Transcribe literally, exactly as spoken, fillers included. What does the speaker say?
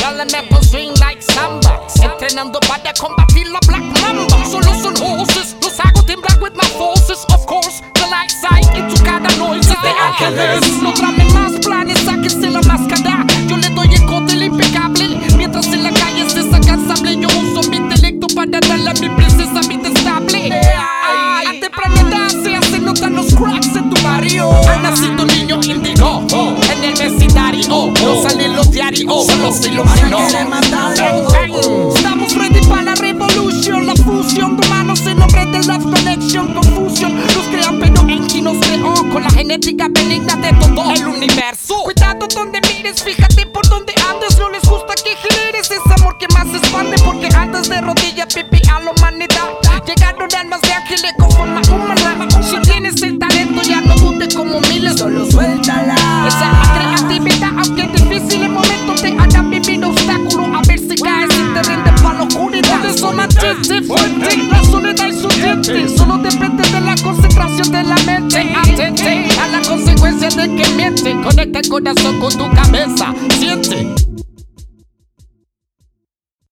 Elemental swing like samba, entrenando para combatir la Black Mamba. Solo son horses, los hago temblar with my forces. Of course, the light side into cada noise de ángeles. No tramen más planes, sáquense la máscara. Yo le doy el cóctel impecable, mientras en la calle es descansable. Yo uso mi intelecto para darle a mi princesa vida estable. Ay, a temprana edad se hacen notar los cracks en tu barrio. Ha nacido un niño índigo en el vecindario. No salen los diarios, solo se iluminó. Estamos ready para la revolución, la fusión de humanos en nombre de Love Connection. Confusion, nos crean pero Enki nos creó con la genética benigna de todo el universo. Cuidado donde mires, fíjate por donde andes. No les gusta que generes ese amor que más se expande, porque andas de rodilla, pipi a la humanidad. Llegaron almas de ángeles con forma humana. Si tienes el talento ya no dudes como miles, solo suéltala. Esa es la creatividad, aunque es difícil el momento te hará vivir obstáculos. A ver si caes y te rindes pa' la oscuridad. De zona triste, fuerte, la soledad y su diente. Solo depende de la concentración de la mente. Atente a la consecuencia de que miente. Conecta el corazón con tu cabeza, siente.